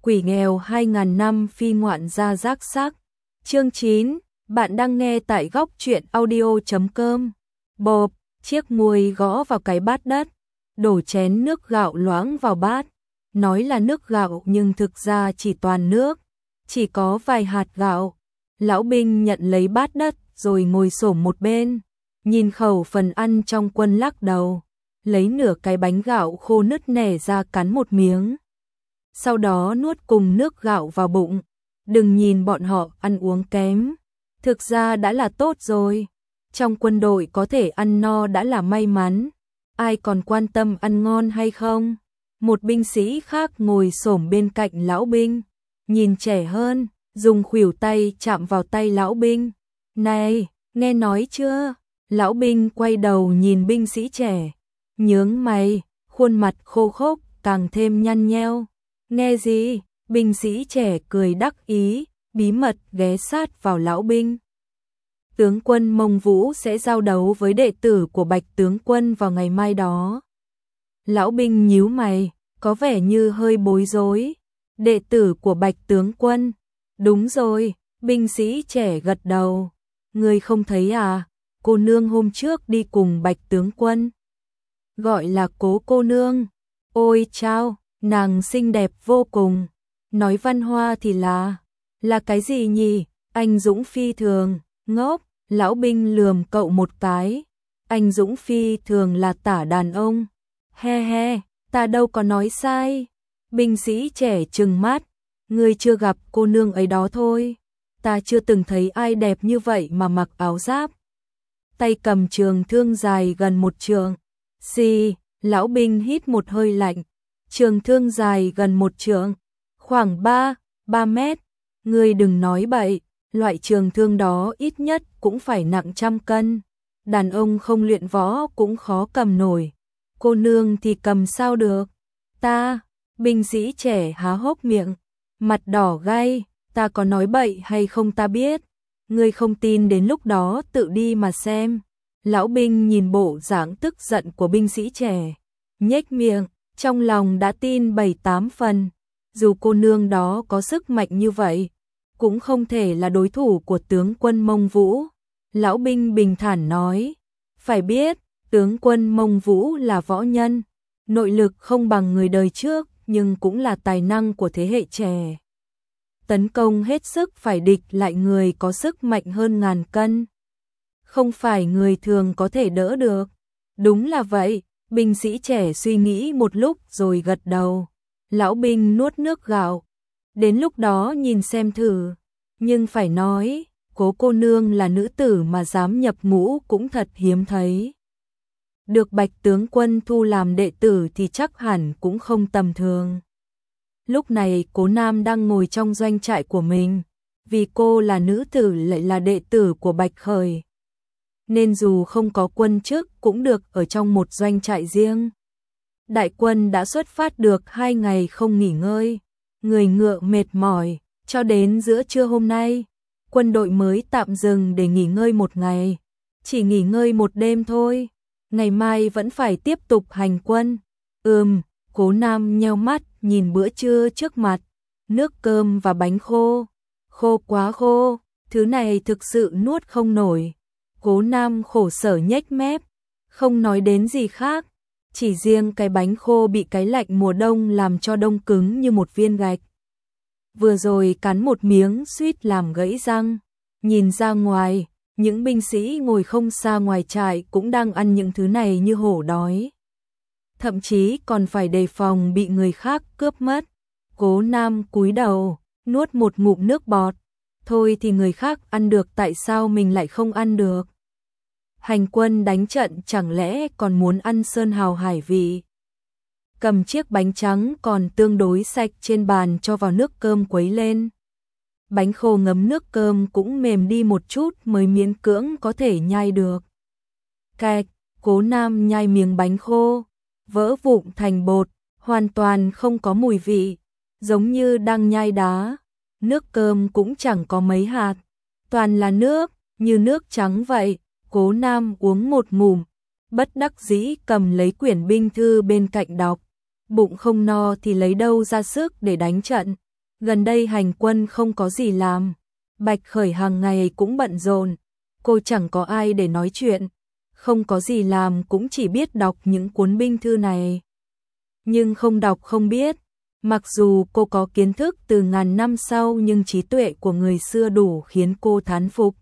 Quỷ nghèo 2000 năm phi ngoạn gia giác sắc. Chương 9, bạn đang nghe tại góc truyện audio.com. Bộp, chiếc muôi gõ vào cái bát đất, đổ chén nước gạo loãng vào bát. Nói là nước gạo nhưng thực ra chỉ toàn nước, chỉ có vài hạt gạo. Lão binh nhận lấy bát đất rồi ngồi xổm một bên, nhìn khẩu phần ăn trong quân lắc đầu, lấy nửa cái bánh gạo khô nứt nẻ ra cắn một miếng. Sau đó nuốt cùng nước gạo vào bụng. Đừng nhìn bọn họ ăn uống kém, thực ra đã là tốt rồi. Trong quân đội có thể ăn no đã là may mắn, ai còn quan tâm ăn ngon hay không. Một binh sĩ khác ngồi xổm bên cạnh lão binh, nhìn trẻ hơn, dùng khuỷu tay chạm vào tay lão binh. Này, nghe nói chưa? Lão binh quay đầu nhìn binh sĩ trẻ, nhướng mày, khuôn mặt khô khốc càng thêm nhăn nheo. Nghe gì? Binh sĩ trẻ cười đắc ý, bí mật ghé sát vào lão binh. Tướng quân Mông Vũ sẽ giao đấu với đệ tử của Bạch tướng quân vào ngày mai đó. Lão binh nhíu mày, có vẻ như hơi bối rối. Đệ tử của Bạch tướng quân? Đúng rồi, binh sĩ trẻ gật đầu. Ngươi không thấy à, cô nương hôm trước đi cùng Bạch tướng quân. Gọi là Cố cô nương. Ôi chao, nàng xinh đẹp vô cùng. Nói văn hoa thì là cái gì nhỉ? Anh dũng phi thường. Ngốc, lão binh lườm cậu một cái. Anh dũng phi thường là tả đàn ông. He he, ta đâu có nói sai. Binh sĩ trẻ trừng mắt. Ngươi chưa gặp cô nương ấy đó thôi. Ta chưa từng thấy ai đẹp như vậy mà mặc áo giáp, tay cầm trường thương dài gần một trượng. Xì, lão binh hít một hơi lạnh. Trường thương dài gần một trượng, khoảng 3 mét. Ngươi đừng nói bậy, loại trường thương đó ít nhất cũng phải nặng trăm cân. Đàn ông không luyện võ cũng khó cầm nổi. Cô nương thì cầm sao được? Ta, binh sĩ trẻ há hốc miệng, mặt đỏ gay. Ta có nói bậy hay không ta biết. Ngươi không tin đến lúc đó tự đi mà xem. Lão binh nhìn bộ dáng tức giận của binh sĩ trẻ, nhếch miệng, trong lòng đã tin 7-8 phần. Dù cô nương đó có sức mạnh như vậy, cũng không thể là đối thủ của tướng quân Mông Vũ. Lão binh bình thản nói, phải biết, tướng quân Mông Vũ là võ nhân, nội lực không bằng người đời trước, nhưng cũng là tài năng của thế hệ trẻ. Tấn công hết sức phải địch lại người có sức mạnh hơn ngàn cân. Không phải người thường có thể đỡ được. Đúng là vậy, binh sĩ trẻ suy nghĩ một lúc rồi gật đầu. Lão binh nuốt nước gạo. Đến lúc đó nhìn xem thử. Nhưng phải nói, Cố cô nương là nữ tử mà dám nhập ngũ cũng thật hiếm thấy. Được Bạch tướng quân thu làm đệ tử thì chắc hẳn cũng không tầm thường. Lúc này Cố Nam đang ngồi trong doanh trại của mình, vì cô là nữ tử lại là đệ tử của Bạch Khởi, nên dù không có quân chức cũng được ở trong một doanh trại riêng. Đại quân đã xuất phát được 2 ngày không nghỉ ngơi, người ngựa mệt mỏi, cho đến giữa trưa hôm nay, quân đội mới tạm dừng để nghỉ ngơi một ngày, chỉ nghỉ ngơi một đêm thôi, ngày mai vẫn phải tiếp tục hành quân. Cố Nam nheo mắt nhìn bữa trưa trước mặt, nước cơm và bánh khô, khô quá khô, thứ này thực sự nuốt không nổi. Cố Nam khổ sở nhếch mép, không nói đến gì khác, chỉ riêng cái bánh khô bị cái lạnh mùa đông làm cho đông cứng như một viên gạch. Vừa rồi cắn một miếng suýt làm gãy răng. Nhìn ra ngoài, những binh sĩ ngồi không xa ngoài trại cũng đang ăn những thứ này như hổ đói. Thậm chí còn phải đề phòng bị người khác cướp mất. Cố Nam cúi đầu, nuốt một ngụm nước bọt. Thôi thì người khác ăn được tại sao mình lại không ăn được? Hành quân đánh trận chẳng lẽ còn muốn ăn sơn hào hải vị? Cầm chiếc bánh trắng còn tương đối sạch trên bàn cho vào nước cơm quấy lên. Bánh khô ngấm nước cơm cũng mềm đi một chút mới miễn cưỡng có thể nhai được. Cạch, Cố Nam nhai miếng bánh khô, vỡ vụn thành bột, hoàn toàn không có mùi vị, giống như đang nhai đá. Nước cơm cũng chẳng có mấy hạt, toàn là nước, như nước trắng vậy. Cố Nam uống một ngụm, bất đắc dĩ cầm lấy quyển binh thư bên cạnh đọc. Bụng không no thì lấy đâu ra sức để đánh trận, Gần đây hành quân không có gì làm, Bạch Khởi hàng ngày cũng bận rộn, cô chẳng có ai để nói chuyện, không có gì làm cũng chỉ biết đọc những cuốn binh thư này. Nhưng không đọc không biết, mặc dù cô có kiến thức từ ngàn năm sau nhưng trí tuệ của người xưa đủ khiến cô thán phục.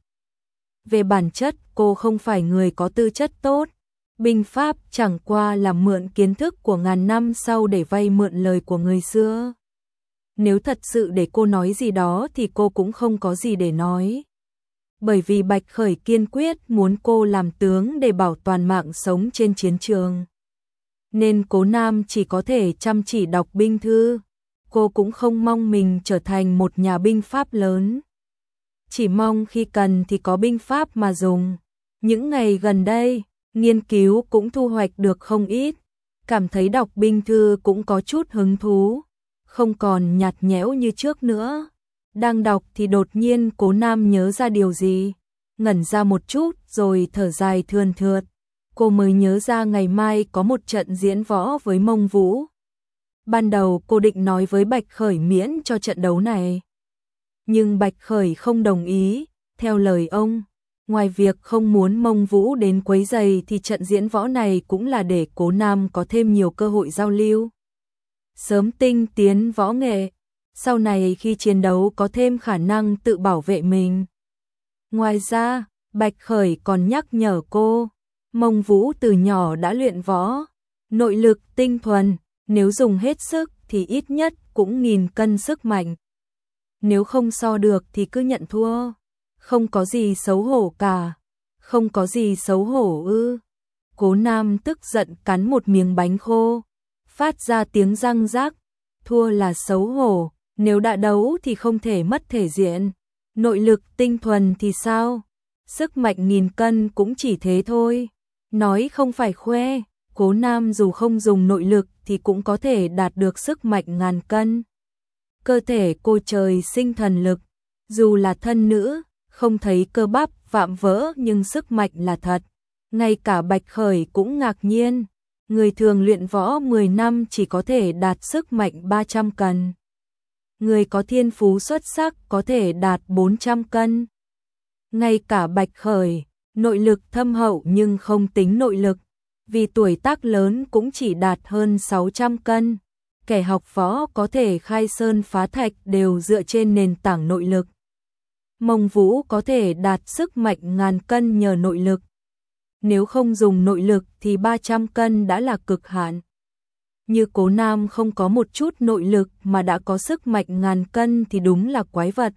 Về bản chất cô không phải người có tư chất tốt, binh pháp chẳng qua là mượn kiến thức của ngàn năm sau để vay mượn lời của người xưa. Nếu thật sự để cô nói gì đó thì cô cũng không có gì để nói. Bởi vì Bạch Khởi kiên quyết muốn cô làm tướng để bảo toàn mạng sống trên chiến trường. Nên Cố Nam chỉ có thể chăm chỉ đọc binh thư. Cô cũng không mong mình trở thành một nhà binh pháp lớn. Chỉ mong khi cần thì có binh pháp mà dùng. Những ngày gần đây, nghiên cứu cũng thu hoạch được không ít. Cảm thấy đọc binh thư cũng có chút hứng thú. Không còn nhạt nhẽo như trước nữa. Đang đọc thì đột nhiên Cố Nam nhớ ra điều gì. Ngẩn ra một chút rồi thở dài thườn thượt. Cô mới nhớ ra ngày mai có một trận diễn võ với Mông Vũ. Ban đầu cô định nói với Bạch Khởi miễn cho trận đấu này. Nhưng Bạch Khởi không đồng ý, theo lời ông. Ngoài việc không muốn Mông Vũ đến quấy rầy thì trận diễn võ này cũng là để Cố Nam có thêm nhiều cơ hội giao lưu. Sớm tinh tiến võ nghệ, sau này khi chiến đấu có thêm khả năng tự bảo vệ mình. Ngoài ra, Bạch Khởi còn nhắc nhở cô, Mông Vũ từ nhỏ đã luyện võ, nội lực tinh thuần, nếu dùng hết sức thì ít nhất cũng 1000 cân sức mạnh. Nếu không so được thì cứ nhận thua, không có gì xấu hổ cả, không có gì xấu hổ ư. Cố Nam tức giận cắn một miếng bánh khô, phát ra tiếng răng rác, thua là xấu hổ, nếu đã đấu thì không thể mất thể diện. Nội lực tinh thuần thì sao? Sức mạnh 1000 cân cũng chỉ thế thôi. Nói không phải khoe, Cố Nam dù không dùng nội lực thì cũng có thể đạt được sức mạnh 1000 cân. Cơ thể cô trời sinh thần lực, dù là thân nữ, không thấy cơ bắp vạm vỡ nhưng sức mạnh là thật. Ngay cả Bạch Khởi cũng ngạc nhiên, người thường luyện võ 10 năm chỉ có thể đạt sức mạnh 300 cân. Người có thiên phú xuất sắc có thể đạt 400 cân. Ngay cả Bạch Khởi, nội lực thâm hậu nhưng không tính nội lực, vì tuổi tác lớn cũng chỉ đạt hơn 600 cân. Kẻ học võ có thể khai sơn phá thạch đều dựa trên nền tảng nội lực. Mông Vũ có thể đạt sức mạnh 1000 cân nhờ nội lực. Nếu không dùng nội lực thì 300 cân đã là cực hạn. Như Cố Nam không có một chút nội lực mà đã có sức mạnh 1000 cân thì đúng là quái vật.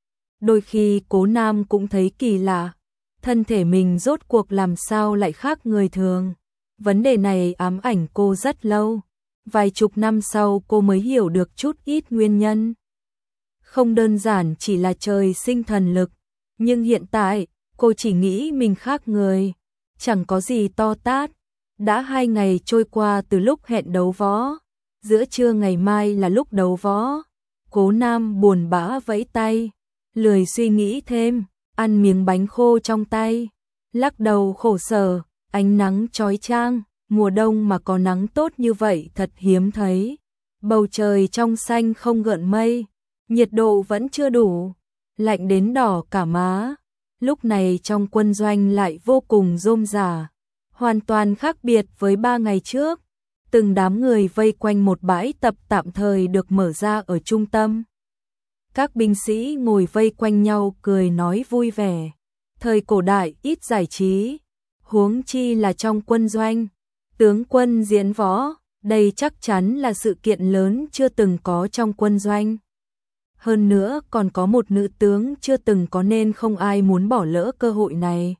Đôi khi Cố Nam cũng thấy kỳ lạ, thân thể mình rốt cuộc làm sao lại khác người thường. Vấn đề này ám ảnh cô rất lâu. Vài chục năm sau cô mới hiểu được chút ít nguyên nhân. Không đơn giản chỉ là trời sinh thần lực, nhưng hiện tại cô chỉ nghĩ mình khác người, chẳng có gì to tát. Đã 2 ngày trôi qua từ lúc hẹn đấu võ, giữa trưa ngày mai là lúc đấu võ. Cố Nam buồn bã vẫy tay, lười suy nghĩ thêm, ăn miếng bánh khô trong tay, lắc đầu khổ sở. Ánh nắng chói chang, mùa đông mà có nắng tốt như vậy thật hiếm thấy. Bầu trời trong xanh không gợn mây, nhiệt độ vẫn chưa đủ, lạnh đến đỏ cả má. Lúc này trong quân doanh lại vô cùng rôm rả, hoàn toàn khác biệt với 3 ngày trước. Từng đám người vây quanh một bãi tập tạm thời được mở ra ở trung tâm. Các binh sĩ ngồi vây quanh nhau cười nói vui vẻ. Thời cổ đại ít giải trí, huống chi là trong quân doanh. Tướng quân diễn võ, đây chắc chắn là sự kiện lớn chưa từng có trong quân doanh. Hơn nữa còn có một nữ tướng chưa từng có nên không ai muốn bỏ lỡ cơ hội này.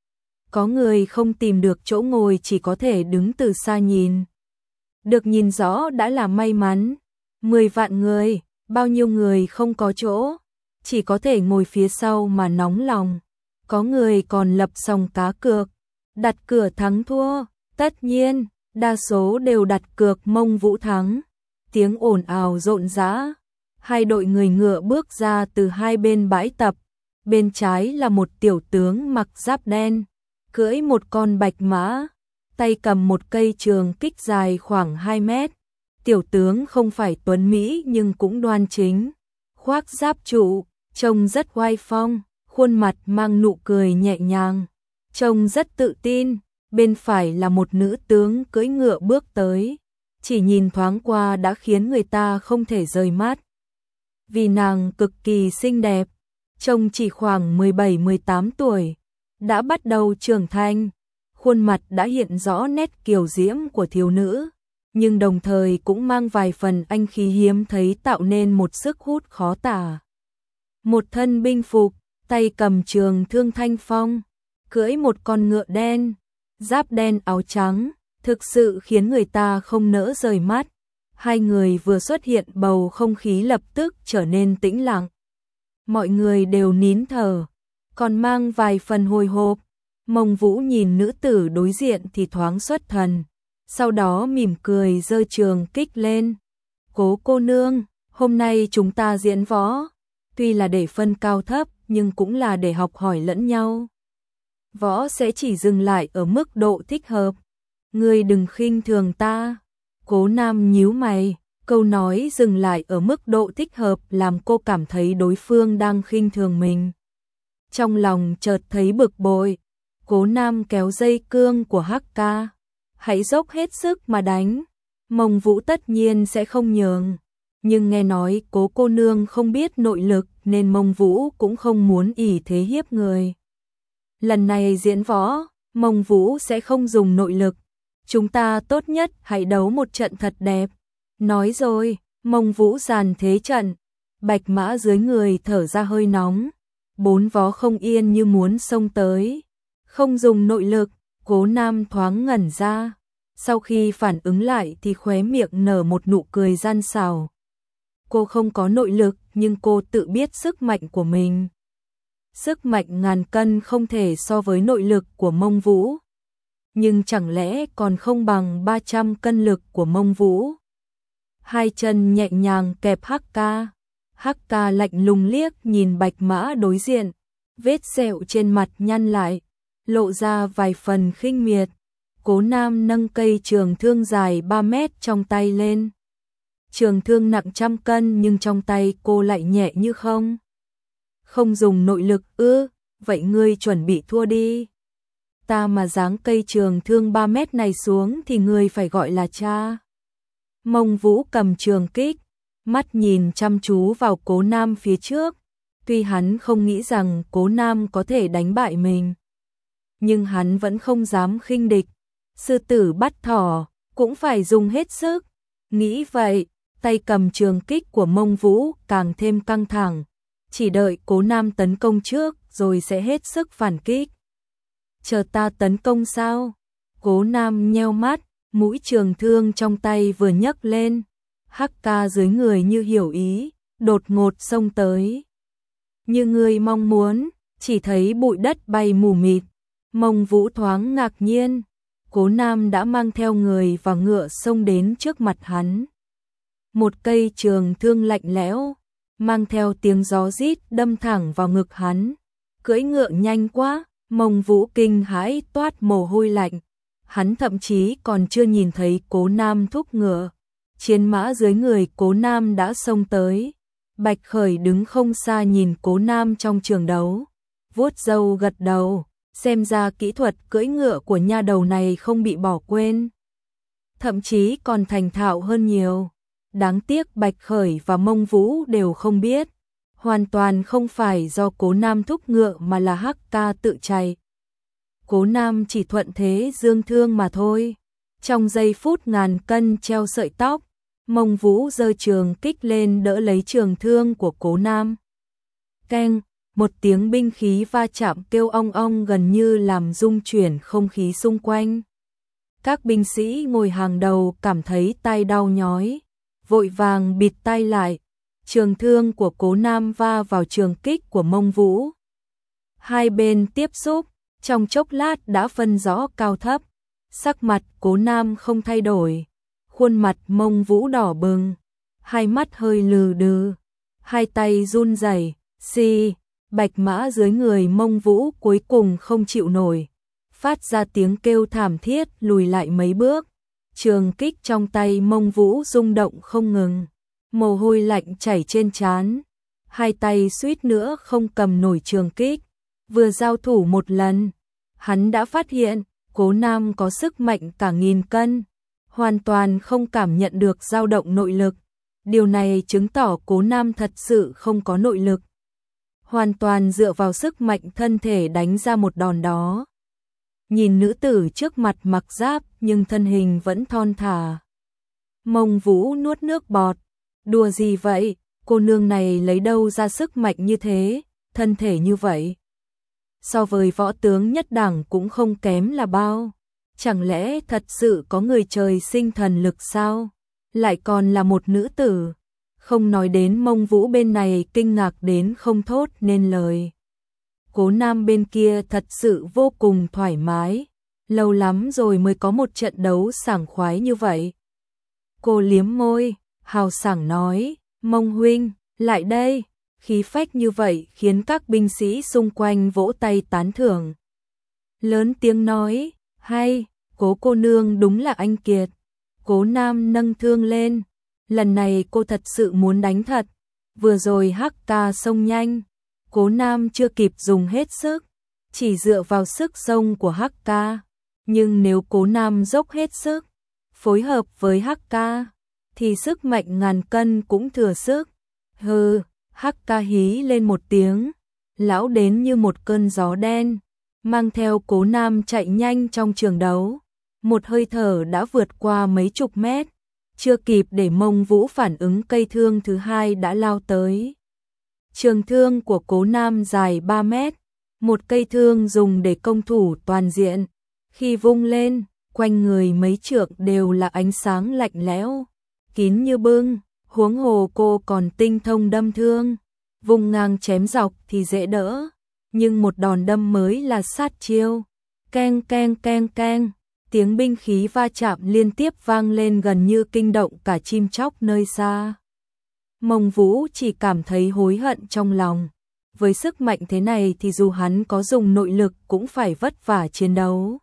Có người không tìm được chỗ ngồi chỉ có thể đứng từ xa nhìn. Được nhìn rõ đã là may mắn. 10 vạn người, bao nhiêu người không có chỗ, chỉ có thể ngồi phía sau mà nóng lòng. Có người còn lập sòng cá cược, đặt cửa thắng thua. Tất nhiên, đa số đều đặt cược Mông Vũ thắng. Tiếng ồn ào rộn rã. 2 đội người ngựa bước ra từ hai bên bãi tập. Bên trái là một tiểu tướng mặc giáp đen, cưỡi một con bạch mã, tay cầm một cây trường kích dài khoảng 2 mét. Tiểu tướng không phải tuấn mỹ nhưng cũng đoan chính. khoác giáp trụ, trông rất oai phong, khuôn mặt mang nụ cười nhẹ nhàng, trông rất tự tin. Bên phải là một nữ tướng cưỡi ngựa bước tới, chỉ nhìn thoáng qua đã khiến người ta không thể rời mắt. Vì nàng cực kỳ xinh đẹp, trông chỉ khoảng 17-18 tuổi, đã bắt đầu trưởng thành, khuôn mặt đã hiện rõ nét kiều diễm của thiếu nữ, nhưng đồng thời cũng mang vài phần anh khí hiếm thấy tạo nên một sức hút khó tả. Một thân binh phục, tay cầm trường thương thanh phong, cưỡi một con ngựa đen, giáp đen áo trắng, thực sự khiến người ta không nỡ rời mắt. Hai người vừa xuất hiện bầu không khí lập tức trở nên tĩnh lặng. Mọi người đều nín thở, còn mang vài phần hồi hộp. Mông Vũ nhìn nữ tử đối diện thì thoáng xuất thần, sau đó mỉm cười giơ trường kích lên. Cố cô nương, hôm nay chúng ta diễn võ, tuy là để phân cao thấp nhưng cũng là để học hỏi lẫn nhau. Võ sẽ chỉ dừng lại ở mức độ thích hợp. Ngươi đừng khinh thường ta. Cố Nam nhíu mày, câu nói dừng lại ở mức độ thích hợp làm cô cảm thấy đối phương đang khinh thường mình. Trong lòng chợt thấy bực bội, Cố Nam kéo dây cương của Hắc Ca. Hãy dốc hết sức mà đánh. Mông Vũ tất nhiên sẽ không nhường. Nhưng nghe nói Cố cô nương không biết nội lực nên Mông Vũ cũng không muốn ỷ thế hiếp người. Lần này diễn võ, Mông Vũ sẽ không dùng nội lực. Chúng ta tốt nhất hãy đấu một trận thật đẹp. Nói rồi, Mông Vũ dàn thế trận. Bạch mã dưới người thở ra hơi nóng. Bốn vó không yên như muốn xông tới. Không dùng nội lực, Cố Nam thoáng ngẩn ra. Sau khi phản ứng lại thì khóe miệng nở một nụ cười gian xảo. Cô không có nội lực nhưng cô tự biết sức mạnh của mình. Sức mạnh ngàn cân không thể so với nội lực của Mông Vũ. Nhưng chẳng lẽ còn không bằng 300 cân lực của Mông Vũ. Hai chân nhẹ nhàng kẹp Hắc Ca. Hắc Ca lạnh lùng liếc nhìn Bạch Mã đối diện. Vết sẹo trên mặt nhăn lại, lộ ra vài phần khinh miệt. Cố Nam nâng cây trường thương dài 3 mét trong tay lên. Trường thương nặng 100 cân nhưng trong tay cô lại nhẹ như không. Không dùng nội lực ư, vậy ngươi chuẩn bị thua đi. Ta mà giáng cây trường thương 3 mét này xuống thì ngươi phải gọi là cha. Mông Vũ cầm trường kích, mắt nhìn chăm chú vào Cố Nam phía trước. Tuy hắn không nghĩ rằng Cố Nam có thể đánh bại mình, nhưng hắn vẫn không dám khinh địch. Sư tử bắt thỏ, cũng phải dùng hết sức. Nghĩ vậy, tay cầm trường kích của Mông Vũ càng thêm căng thẳng. Chỉ đợi Cố Nam tấn công trước rồi sẽ hết sức phản kích. Chờ ta tấn công sao? Cố Nam nheo mắt, mũi trường thương trong tay vừa nhấc lên. Hắc Ca dưới người như hiểu ý, đột ngột xông tới. Như người mong muốn, chỉ thấy bụi đất bay mù mịt. Mông Vũ thoáng ngạc nhiên. Cố Nam đã mang theo người và ngựa xông đến trước mặt hắn. Một cây trường thương lạnh lẽo, mang theo tiếng gió rít đâm thẳng vào ngực hắn. Cưỡi ngựa nhanh quá, Mông Vũ kinh hãi toát mồ hôi lạnh. Hắn thậm chí còn chưa nhìn thấy Cố Nam thúc ngựa. Chiến mã dưới người Cố Nam đã xông tới. Bạch Khởi đứng không xa nhìn Cố Nam trong trường đấu. Vuốt râu gật đầu, xem ra kỹ thuật cưỡi ngựa của nha đầu này không bị bỏ quên. Thậm chí còn thành thạo hơn nhiều. Đáng tiếc Bạch Khởi và Mông Vũ đều không biết. Hoàn toàn không phải do Cố Nam thúc ngựa mà là Hắc Ca tự chạy. Cố Nam chỉ thuận thế dương thương mà thôi. Trong giây phút ngàn cân treo sợi tóc, Mông Vũ giơ trường kích lên đỡ lấy trường thương của Cố Nam. Keng, một tiếng binh khí va chạm kêu ong ong gần như làm rung chuyển không khí xung quanh. Các binh sĩ ngồi hàng đầu cảm thấy tai đau nhói, vội vàng bịt tai lại. Trường thương của Cố Nam va vào trường kích của Mông Vũ. Hai bên tiếp xúc, trong chốc lát đã phân rõ cao thấp. Sắc mặt Cố Nam không thay đổi, khuôn mặt Mông Vũ đỏ bừng, hai mắt hơi lừ đừ, hai tay run rẩy. Bạch mã dưới người Mông Vũ cuối cùng không chịu nổi, phát ra tiếng kêu thảm thiết lùi lại mấy bước. Trường kích trong tay Mông Vũ rung động không ngừng, mồ hôi lạnh chảy trên trán. hai tay suýt nữa không cầm nổi trường kích. Vừa giao thủ một lần, hắn đã phát hiện Cố Nam có sức mạnh cả 1000 cân, hoàn toàn không cảm nhận được dao động nội lực. Điều này chứng tỏ Cố Nam thật sự không có nội lực, hoàn toàn dựa vào sức mạnh thân thể đánh ra một đòn đó. Nhìn nữ tử trước mặt mặc giáp nhưng thân hình vẫn thon thả. Mông Vũ nuốt nước bọt, đùa gì vậy, cô nương này lấy đâu ra sức mạnh như thế, thân thể như vậy. So với võ tướng nhất đẳng cũng không kém là bao. Chẳng lẽ thật sự có người trời sinh thần lực sao? Lại còn là một nữ tử. Không nói đến Mông Vũ bên này kinh ngạc đến không thốt nên lời. Cố Nam bên kia thật sự vô cùng thoải mái. Lâu lắm rồi mới có một trận đấu sảng khoái như vậy. Cô liếm môi, hào sảng nói, Mông huynh, lại đây. Khí phách như vậy khiến các binh sĩ xung quanh vỗ tay tán thưởng. Lớn tiếng nói, hay, Cố cô nương đúng là anh kiệt. Cố Nam nâng thương lên, lần này cô thật sự muốn đánh thật. Vừa rồi Hắc Ca xông nhanh, Cố Nam chưa kịp dùng hết sức, chỉ dựa vào sức xông của Hắc Ca. Nhưng nếu Cố Nam dốc hết sức, phối hợp với Hắc Ca, thì sức mạnh 1000 cân cũng thừa sức. Hừ, Hắc Ca hí lên một tiếng, lão đến như một cơn gió đen, mang theo Cố Nam chạy nhanh trong trường đấu. Một hơi thở đã vượt qua mấy chục mét, chưa kịp để Mông Vũ phản ứng cây thương thứ hai đã lao tới. Trường thương của Cố Nam dài 3 mét, một cây thương dùng để công thủ toàn diện. Khi vung lên, quanh người mấy trượng đều là ánh sáng lạnh lẽo, kín như bưng, huống hồ cô còn tinh thông đâm thương. Vùng ngang chém dọc thì dễ đỡ, nhưng một đòn đâm mới là sát chiêu. Keng keng keng keng, tiếng binh khí va chạm liên tiếp vang lên gần như kinh động cả chim chóc nơi xa. Mông Vũ chỉ cảm thấy hối hận trong lòng. Với sức mạnh thế này thì dù hắn có dùng nội lực cũng phải vất vả chiến đấu.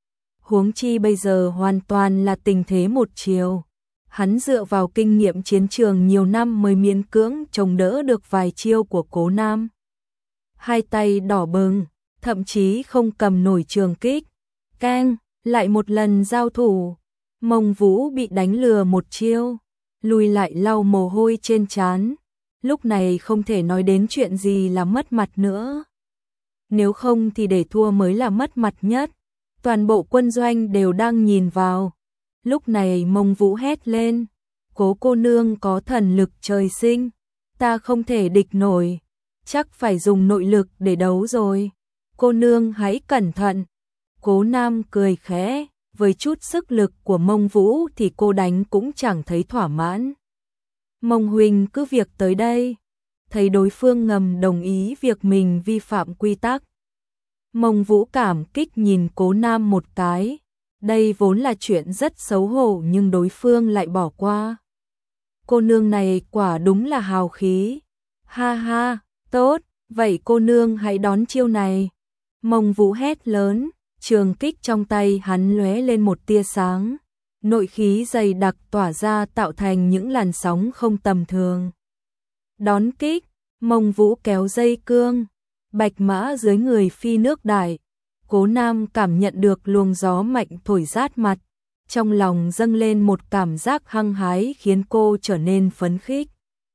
Huống chi bây giờ hoàn toàn là tình thế một chiều. Hắn dựa vào kinh nghiệm chiến trường nhiều năm mới miễn cưỡng chống đỡ được vài chiêu của Cố Nam. Hai tay đỏ bừng, thậm chí không cầm nổi trường kích. Keng, lại một lần giao thủ, Mông Vũ bị đánh lừa một chiêu, lùi lại lau mồ hôi trên trán. Lúc này không thể nói đến chuyện gì là mất mặt nữa. Nếu không thì để thua mới là mất mặt nhất. Toàn bộ quân doanh đều đang nhìn vào. Lúc này Mông Vũ hét lên, Cố cô nương có thần lực trời sinh, ta không thể địch nổi, chắc phải dùng nội lực để đấu rồi. Cô nương hãy cẩn thận. Cố Nam cười khẽ, với chút sức lực của Mông Vũ thì cô đánh cũng chẳng thấy thỏa mãn. Mông huynh cứ việc tới đây. Thấy đối phương ngầm đồng ý việc mình vi phạm quy tắc, Mông Vũ cảm kích nhìn Cố Nam một cái. Đây vốn là chuyện rất xấu hổ nhưng đối phương lại bỏ qua. Cô nương này quả đúng là hào khí. Ha ha, tốt, vậy cô nương hãy đón chiêu này. Mông Vũ hét lớn, trường kích trong tay hắn lóe lên một tia sáng. Nội khí dày đặc tỏa ra tạo thành những làn sóng không tầm thường. Đón kích, Mông Vũ kéo dây cương, bạch mã dưới người phi nước đại. Cố Nam cảm nhận được luồng gió mạnh thổi rát mặt, trong lòng dâng lên một cảm giác hăng hái khiến cô trở nên phấn khích.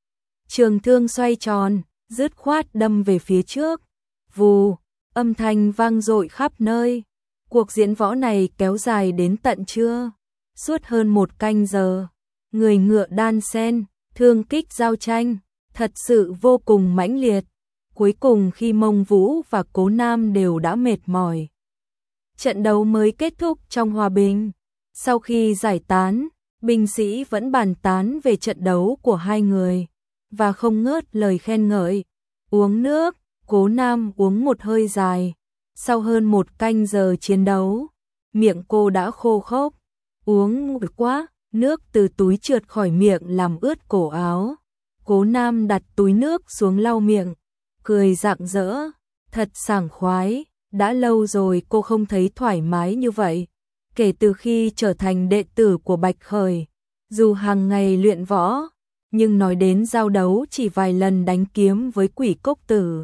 Trường thương xoay tròn, dứt khoát đâm về phía trước. Vù, âm thanh vang dội khắp nơi. Cuộc diễn võ này kéo dài đến tận trưa, suốt hơn 1 canh giờ. Người ngựa đan sen, thương kích giao tranh, thật sự vô cùng mãnh liệt. Cuối cùng khi Mông Vũ và Cố Nam đều đã mệt mỏi, trận đấu mới kết thúc trong hòa bình. Sau khi giải tán, binh sĩ vẫn bàn tán về trận đấu của hai người và không ngớt lời khen ngợi. Uống nước, Cố Nam uống một hơi dài. Sau hơn 1 canh giờ chiến đấu, miệng cô đã khô khốc. Uống quá, nước từ túi trượt khỏi miệng làm ướt cổ áo. Cố Nam đặt túi nước xuống lau miệng, cười rạng rỡ, thật sảng khoái. Đã lâu rồi cô không thấy thoải mái như vậy. Kể từ khi trở thành đệ tử của Bạch Khởi, dù hàng ngày luyện võ, nhưng nói đến giao đấu chỉ vài lần đánh kiếm với Quỷ Cốc Tử.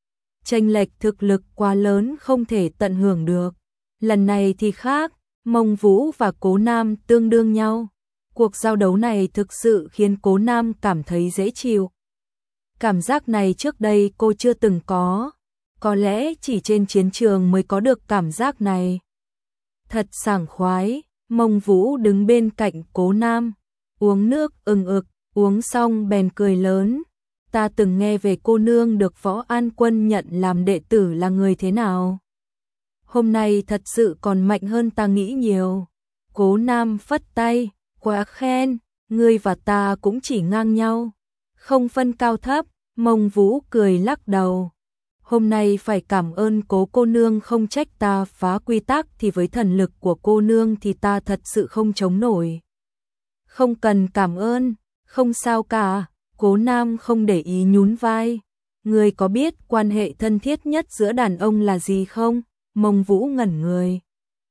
Chênh lệch thực lực quá lớn không thể tận hưởng được. Lần này thì khác, Mông Vũ và Cố Nam tương đương nhau. Cuộc giao đấu này thực sự khiến Cố Nam cảm thấy dễ chịu. Cảm giác này trước đây cô chưa từng có lẽ chỉ trên chiến trường mới có được cảm giác này. Thật sảng khoái, Mông Vũ đứng bên cạnh Cố Nam, uống nước ực, uống xong bèn cười lớn. Ta từng nghe về cô nương được Võ An Quân nhận làm đệ tử là người thế nào. Hôm nay thật sự còn mạnh hơn ta nghĩ nhiều. Cố Nam phất tay, quá khen, ngươi và ta cũng chỉ ngang nhau, không phân cao thấp. Mông Vũ cười lắc đầu. Hôm nay phải cảm ơn Cố cô nương không trách ta phá quy tắc, thì với thần lực của cô nương thì ta thật sự không chống nổi. Không cần cảm ơn, không sao cả. Cố Nam không để ý nhún vai. Ngươi có biết quan hệ thân thiết nhất giữa đàn ông là gì không? Mông Vũ ngẩn người.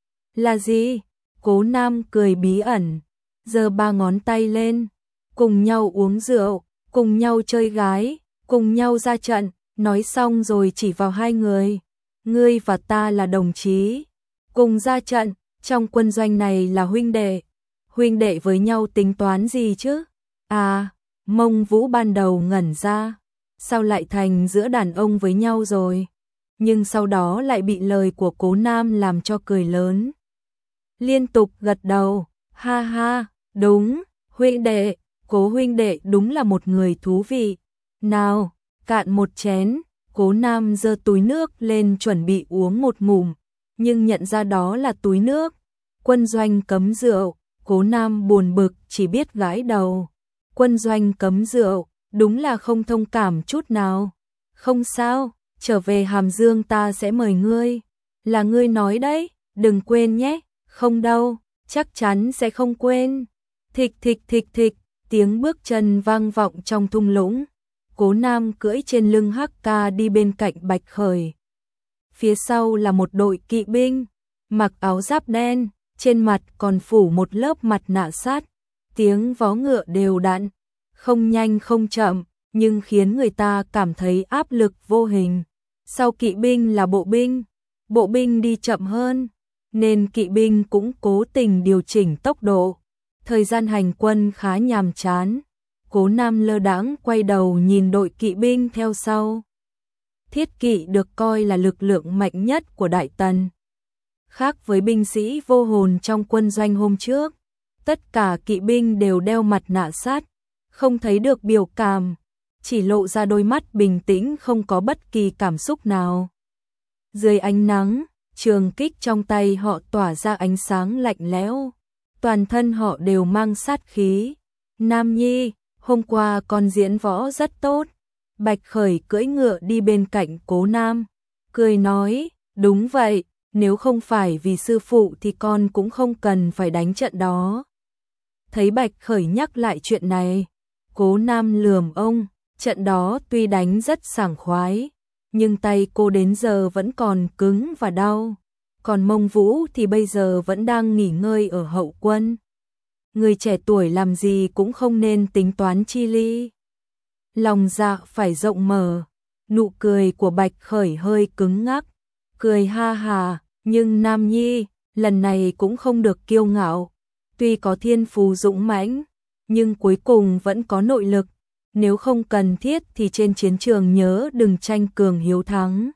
Là gì? Cố Nam cười bí ẩn, giơ ba ngón tay lên. Cùng nhau uống rượu, cùng nhau chơi gái, cùng nhau ra trận. Nói xong rồi chỉ vào hai người. Ngươi và ta là đồng chí, cùng ra trận, trong quân doanh này là huynh đệ. Huynh đệ với nhau tính toán gì chứ? À, Mông Vũ ban đầu ngẩn ra. Sao lại thành giữa đàn ông với nhau rồi? Nhưng sau đó lại bị lời của Cố Nam làm cho cười lớn. Liên tục gật đầu, ha ha, đúng, huynh đệ, Cố huynh đệ đúng là một người thú vị. Nào, cạn một chén. Cố Nam giơ túi nước lên chuẩn bị uống một ngụm, nhưng nhận ra đó là túi nước. Quân doanh cấm rượu, Cố Nam buồn bực chỉ biết gãi đầu. Quân doanh cấm rượu, đúng là không thông cảm chút nào. Không sao, trở về Hàm Dương ta sẽ mời ngươi. Là ngươi nói đấy, đừng quên nhé. Không đâu, chắc chắn sẽ không quên. Thịch thịch thịch thịch, tiếng bước chân vang vọng trong thung lũng. Cố Nam cưỡi trên lưng Hắc Ca đi bên cạnh Bạch Khởi. Phía sau là một đội kỵ binh, mặc áo giáp đen, trên mặt còn phủ một lớp mặt nạ sắt. Tiếng vó ngựa đều đặn, không nhanh không chậm, nhưng khiến người ta cảm thấy áp lực vô hình. Sau kỵ binh là bộ binh đi chậm hơn, nên kỵ binh cũng cố tình điều chỉnh tốc độ. Thời gian hành quân khá nhàm chán. Cố Nam lơ đãng quay đầu nhìn đội kỵ binh theo sau. Thiết kỵ được coi là lực lượng mạnh nhất của Đại Tần. Khác với binh sĩ vô hồn trong quân doanh hôm trước, tất cả kỵ binh đều đeo mặt nạ sắt, không thấy được biểu cảm, chỉ lộ ra đôi mắt bình tĩnh không có bất kỳ cảm xúc nào. Dưới ánh nắng, trường kích trong tay họ tỏa ra ánh sáng lạnh lẽo, toàn thân họ đều mang sát khí. Nam Nhi, hôm qua con diễn võ rất tốt. Bạch Khởi cưỡi ngựa đi bên cạnh Cố Nam, cười nói, đúng vậy, nếu không phải vì sư phụ thì con cũng không cần phải đánh trận đó. Thấy Bạch Khởi nhắc lại chuyện này, Cố Nam lườm ông, trận đó tuy đánh rất sảng khoái, nhưng tay cô đến giờ vẫn còn cứng và đau, còn Mông Vũ thì bây giờ vẫn đang nghỉ ngơi ở hậu quân. Người trẻ tuổi làm gì cũng không nên tính toán chi ly. Lòng dạ phải rộng mở. Nụ cười của Bạch Khởi hơi cứng ngắc, cười ha hà, nhưng Nam Nhi, lần này cũng không được kiêu ngạo. Tuy có thiên phú dũng mãnh, nhưng cuối cùng vẫn có nội lực. Nếu không cần thiết thì trên chiến trường nhớ đừng tranh cường hiếu thắng.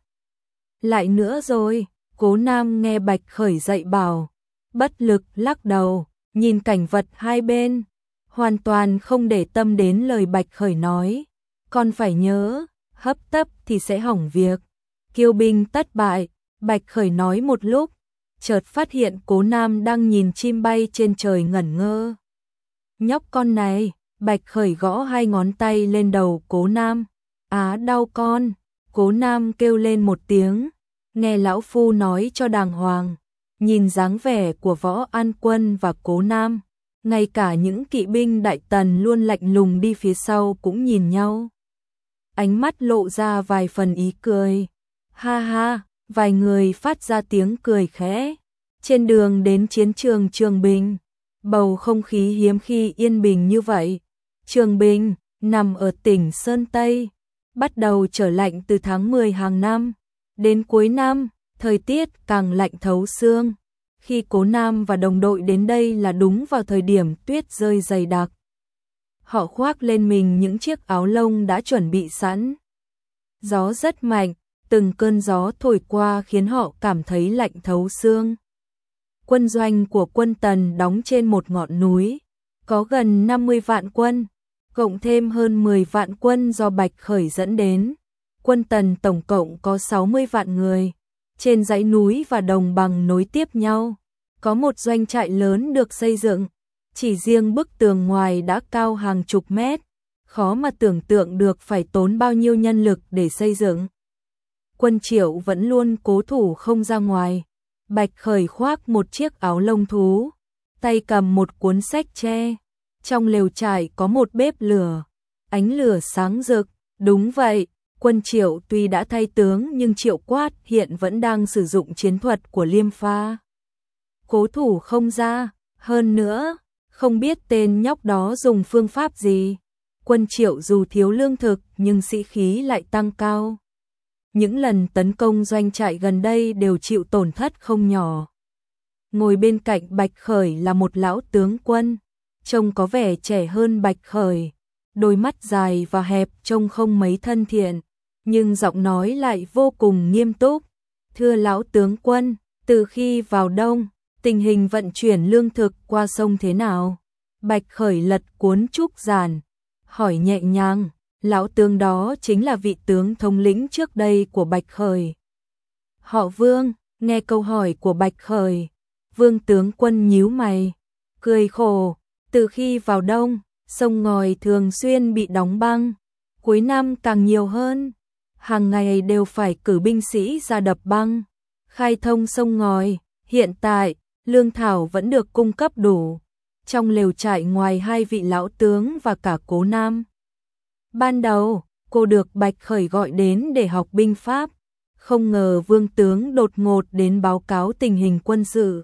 Lại nữa rồi, Cố Nam nghe Bạch Khởi dạy bảo, bất lực lắc đầu, nhìn cảnh vật hai bên, hoàn toàn không để tâm đến lời Bạch Khởi nói. Con phải nhớ, hấp tấp thì sẽ hỏng việc. Kiêu binh tất bại, Bạch Khởi nói một lúc, chợt phát hiện Cố Nam đang nhìn chim bay trên trời ngẩn ngơ. Nhóc con này, Bạch Khởi gõ hai ngón tay lên đầu Cố Nam. Á đau con, Cố Nam kêu lên một tiếng, nghe lão phu nói cho đàng hoàng. Nhìn dáng vẻ của Võ An Quân và Cố Nam, ngay cả những kỵ binh Đại Tần luôn lạnh lùng đi phía sau cũng nhìn nhau. Ánh mắt lộ ra vài phần ý cười. Ha ha, vài người phát ra tiếng cười khẽ. Trên đường đến chiến trường Trường Bình, bầu không khí hiếm khi yên bình như vậy. Trường Bình, nằm ở tỉnh Sơn Tây, bắt đầu trở lạnh từ tháng 10 hàng năm. Đến cuối năm, thời tiết càng lạnh thấu xương. Khi Cố Nam và đồng đội đến đây là đúng vào thời điểm tuyết rơi dày đặc. Họ khoác lên mình những chiếc áo lông đã chuẩn bị sẵn. Gió rất mạnh, từng cơn gió thổi qua khiến họ cảm thấy lạnh thấu xương. Quân doanh của quân Tần đóng trên một ngọn núi, có gần 50 vạn quân, cộng thêm hơn 10 vạn quân do Bạch Khởi dẫn đến. Quân Tần tổng cộng có 60 vạn người. Trên dãy núi và đồng bằng nối tiếp nhau, có một doanh trại lớn được xây dựng. Chỉ riêng bức tường ngoài đã cao hàng chục mét, khó mà tưởng tượng được phải tốn bao nhiêu nhân lực để xây dựng. Quân Triệu vẫn luôn cố thủ không ra ngoài. Bạch Khởi khoác một chiếc áo lông thú, tay cầm một cuốn sách tre. Trong lều trại có một bếp lửa, ánh lửa sáng rực. Đúng vậy, quân Triệu tuy đã thay tướng nhưng Triệu Quát hiện vẫn đang sử dụng chiến thuật của Liêm Pha. Cố thủ không ra, hơn nữa, không biết tên nhóc đó dùng phương pháp gì. Quân Triệu dù thiếu lương thực nhưng sĩ khí lại tăng cao. Những lần tấn công doanh trại gần đây đều chịu tổn thất không nhỏ. Ngồi bên cạnh Bạch Khởi là một lão tướng quân, trông có vẻ trẻ hơn Bạch Khởi, đôi mắt dài và hẹp trông không mấy thân thiện, nhưng giọng nói lại vô cùng nghiêm túc. Thưa lão tướng quân, từ khi vào đông, tình hình vận chuyển lương thực qua sông thế nào? Bạch Khởi lật cuốn trúc giản, hỏi nhẹ nhàng. Lão tướng đó chính là vị tướng thống lĩnh trước đây của Bạch Khởi. Họ Vương, nghe câu hỏi của Bạch Khởi, Vương tướng quân nhíu mày, cười khổ. Từ khi vào đông, sông ngòi thường xuyên bị đóng băng, cuối năm càng nhiều hơn. Hàng ngày đều phải cử binh sĩ ra đập băng, khai thông sông ngòi. Hiện tại, lương thảo vẫn được cung cấp đủ. Trong lều trại ngoài hai vị lão tướng và cả Cố Nam. Ban đầu, cô được Bạch Khởi gọi đến để học binh pháp. Không ngờ Vương tướng đột ngột đến báo cáo tình hình quân sự,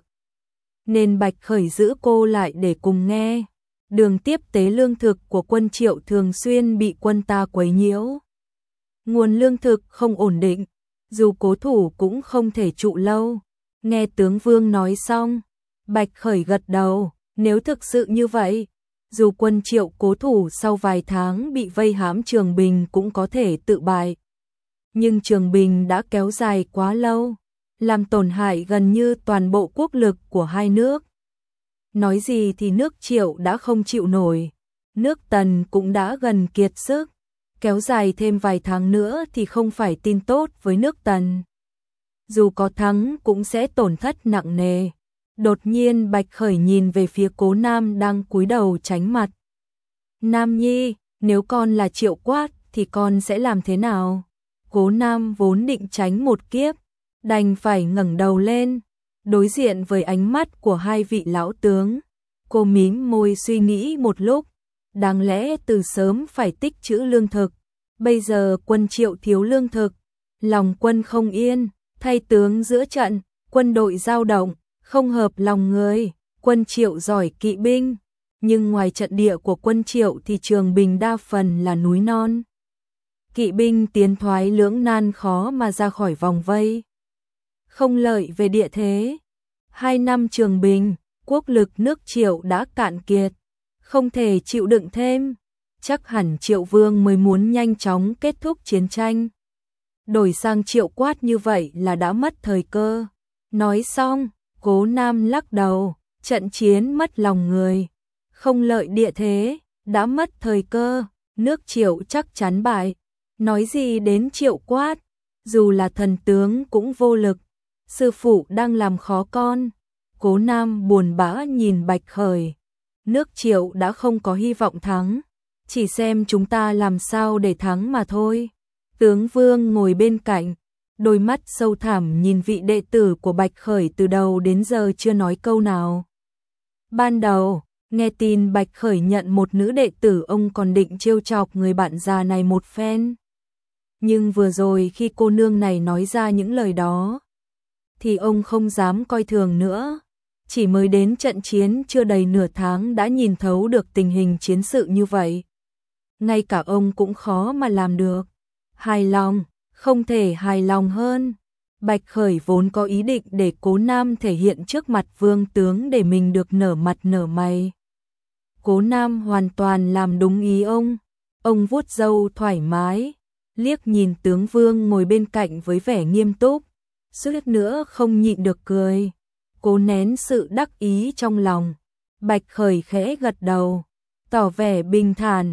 nên Bạch Khởi giữ cô lại để cùng nghe. Đường tiếp tế lương thực của quân Triệu thường xuyên bị quân ta quấy nhiễu. Nguồn lương thực không ổn định, dù cố thủ cũng không thể trụ lâu. Nghe tướng Vương nói xong, Bạch Khởi gật đầu. Nếu thực sự như vậy, dù quân Triệu cố thủ sau vài tháng bị vây hãm Trường Bình cũng có thể tự bại. Nhưng Trường Bình đã kéo dài quá lâu, làm tổn hại gần như toàn bộ quốc lực của hai nước. Nói gì thì nước Triệu đã không chịu nổi, nước Tần cũng đã gần kiệt sức. Kéo dài thêm vài tháng nữa thì không phải tin tốt với nước Tần. Dù có thắng cũng sẽ tổn thất nặng nề. Đột nhiên Bạch Khởi nhìn về phía Cố Nam đang cúi đầu tránh mặt. Nam Nhi, nếu con là Triệu Quát thì con sẽ làm thế nào? Cố Nam vốn định tránh một kiếp, đành phải ngẩng đầu lên, đối diện với ánh mắt của hai vị lão tướng. Cô mím môi suy nghĩ một lúc, đáng lẽ từ sớm phải tích trữ lương thực. Bây giờ quân Triệu thiếu lương thực, lòng quân không yên, thay tướng giữa trận, quân đội dao động. Không hợp lòng người. Quân Triệu giỏi kỵ binh, nhưng ngoài trận địa của quân Triệu thì Trường Bình đa phần là núi non. Kỵ binh tiến thoái lưỡng nan, khó mà ra khỏi vòng vây. Không lợi về địa thế. 2 năm Trường Bình, quốc lực nước Triệu đã cạn kiệt, không thể chịu đựng thêm. Chắc hẳn Triệu Vương mới muốn nhanh chóng kết thúc chiến tranh. Đổi sang Triệu Quát như vậy là đã mất thời cơ. Nói xong, Cố Nam lắc đầu, trận chiến mất lòng người, không lợi địa thế, đã mất thời cơ, nước Triệu chắc chắn bại. Nói gì đến Triệu Quát, dù là thần tướng cũng vô lực, sư phụ đang làm khó con. Cố Nam buồn bã nhìn Bạch Khởi, nước Triệu đã không có hy vọng thắng, chỉ xem chúng ta làm sao để thắng mà thôi. Tướng Vương ngồi bên cạnh, đôi mắt sâu thẳm nhìn vị đệ tử của Bạch Khởi từ đầu đến giờ chưa nói câu nào. Ban đầu, nghe tin Bạch Khởi nhận một nữ đệ tử, ông còn định trêu chọc người bạn già này một phen. Nhưng vừa rồi khi cô nương này nói ra những lời đó, thì ông không dám coi thường nữa. Chỉ mới đến trận chiến chưa đầy nửa tháng đã nhìn thấu được tình hình chiến sự như vậy. ngay cả ông cũng khó mà làm được. Hài lòng, không thể hài lòng hơn. Bạch Khởi vốn có ý định để Cố Nam thể hiện trước mặt Vương tướng để mình được nở mặt nở mày. Cố Nam hoàn toàn làm đúng ý ông vuốt râu thoải mái, liếc nhìn tướng Vương ngồi bên cạnh với vẻ nghiêm túc, suýt nữa không nhịn được cười. Cố nén sự đắc ý trong lòng, Bạch Khởi khẽ gật đầu, tỏ vẻ bình thản,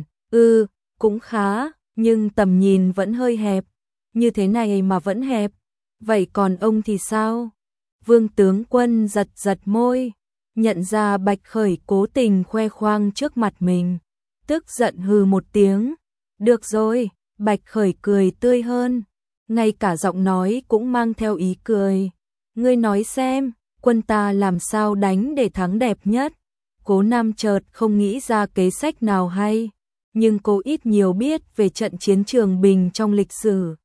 cũng khá, nhưng tầm nhìn vẫn hơi hẹp, như thế này mà vẫn hẹp, vậy còn ông thì sao? Vương tướng quân giật giật môi, nhận ra Bạch Khởi cố tình khoe khoang trước mặt mình, tức giận hừ một tiếng. Được rồi, Bạch Khởi cười tươi hơn, ngay cả giọng nói cũng mang theo ý cười. Ngươi nói xem, quân ta làm sao đánh để thắng đẹp nhất? Cố Nam chợt không nghĩ ra kế sách nào hay, nhưng cô ít nhiều biết về trận chiến Trường Bình trong lịch sử.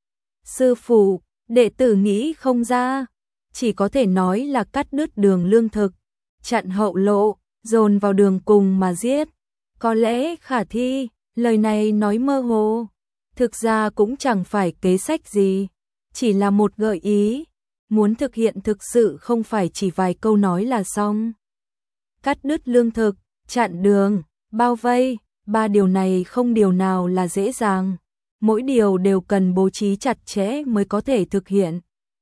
Sư phụ, đệ tử nghĩ không ra, chỉ có thể nói là cắt đứt đường lương thực, chặn hậu lộ, dồn vào đường cùng mà giết. Có lẽ khả thi, lời này nói mơ hồ, thực ra cũng chẳng phải kế sách gì, chỉ là một gợi ý, muốn thực hiện thực sự không phải chỉ vài câu nói là xong. Cắt đứt lương thực, chặn đường, bao vây, ba điều này không điều nào là dễ dàng, mỗi điều đều cần bố trí chặt chẽ mới có thể thực hiện.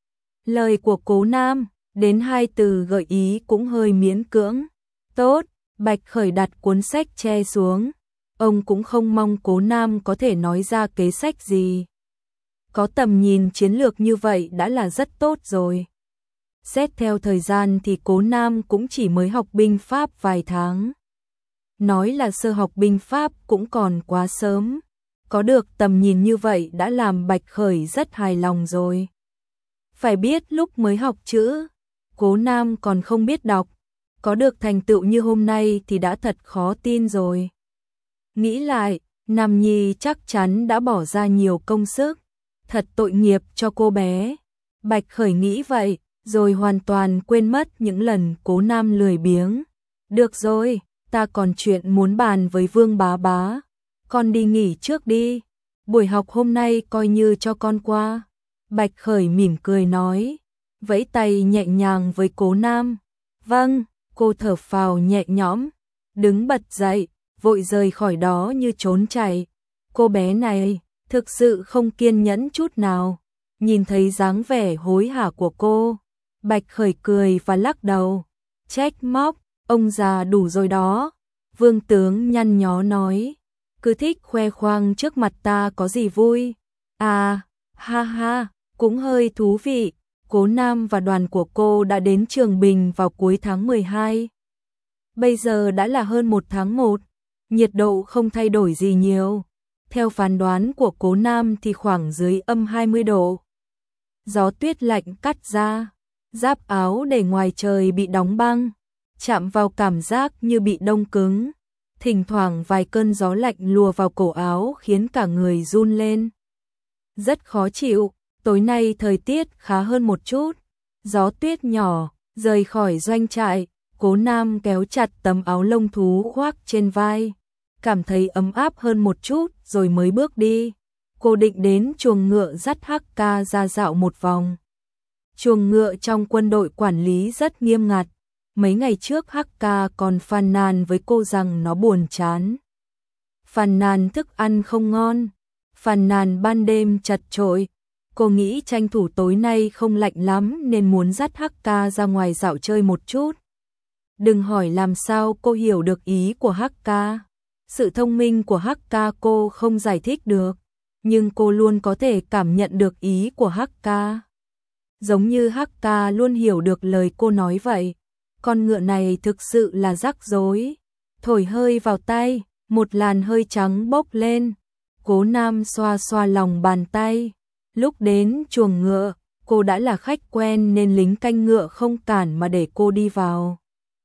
Lời của Cố Nam, đến hai từ gợi ý cũng hơi miễn cưỡng. Tốt, Bạch Khởi đặt cuốn sách che xuống, ông cũng không mong Cố Nam có thể nói ra kế sách gì. Có tầm nhìn chiến lược như vậy đã là rất tốt rồi. Xét theo thời gian thì Cố Nam cũng chỉ mới học binh pháp vài tháng. Nói là sơ học binh pháp cũng còn quá sớm. Có được tầm nhìn như vậy đã làm Bạch Khởi rất hài lòng rồi. Phải biết lúc mới học chữ, Cố Nam còn không biết đọc. Có được thành tựu như hôm nay thì đã thật khó tin rồi. Nghĩ lại, Nam Nhi chắc chắn đã bỏ ra nhiều công sức. Thật tội nghiệp cho cô bé. Bạch Khởi nghĩ vậy, rồi hoàn toàn quên mất những lần Cố Nam lười biếng. Được rồi, ta còn chuyện muốn bàn với Vương bá bá. Con đi nghỉ trước đi. Buổi học hôm nay coi như cho con qua. Bạch Khởi mỉm cười nói, vẫy tay nhẹ nhàng với Cố Nam. Vâng, cô thở phào nhẹ nhõm, đứng bật dậy, vội rời khỏi đó như trốn chạy. Cô bé này thực sự không kiên nhẫn chút nào. Nhìn thấy dáng vẻ hối hả của cô, Bạch Khởi cười và lắc đầu, trách móc, ông già đủ rồi đó. Vương tướng nhăn nhó nói, cứ thích khoe khoang trước mặt ta có gì vui? À, ha ha, cũng hơi thú vị. Cố Nam và đoàn của cô đã đến Trường Bình vào cuối tháng 12. Bây giờ đã là hơn 1 tháng 1, nhiệt độ không thay đổi gì nhiều. Theo phán đoán của Cố Nam thì khoảng dưới âm 20 độ. Gió tuyết lạnh cắt ra, giáp áo để ngoài trời bị đóng băng, chạm vào cảm giác như bị đông cứng. Thỉnh thoảng vài cơn gió lạnh lùa vào cổ áo khiến cả người run lên. Rất khó chịu, tối nay thời tiết khá hơn một chút. Gió tuyết nhỏ, rời khỏi doanh trại, Cố Nam kéo chặt tấm áo lông thú khoác trên vai. Cảm thấy ấm áp hơn một chút rồi mới bước đi. Cô định đến chuồng ngựa dắt HK ra dạo một vòng. Chuồng ngựa trong quân đội quản lý rất nghiêm ngặt. Mấy ngày trước HK còn phàn nàn với cô rằng nó buồn chán. Phàn nàn thức ăn không ngon, phàn nàn ban đêm chật chội. Cô nghĩ tranh thủ tối nay không lạnh lắm nên muốn dắt HK ra ngoài dạo chơi một chút. Đừng hỏi làm sao cô hiểu được ý của HK. Sự thông minh của HK cô không giải thích được, nhưng cô luôn có thể cảm nhận được ý của HK. Giống như HK luôn hiểu được lời cô nói vậy. Con ngựa này thực sự là rắc rối. Thổi hơi vào tay, một làn hơi trắng bốc lên. Cố Nam xoa xoa lòng bàn tay. Lúc đến chuồng ngựa, cô đã là khách quen nên lính canh ngựa không cản mà để cô đi vào.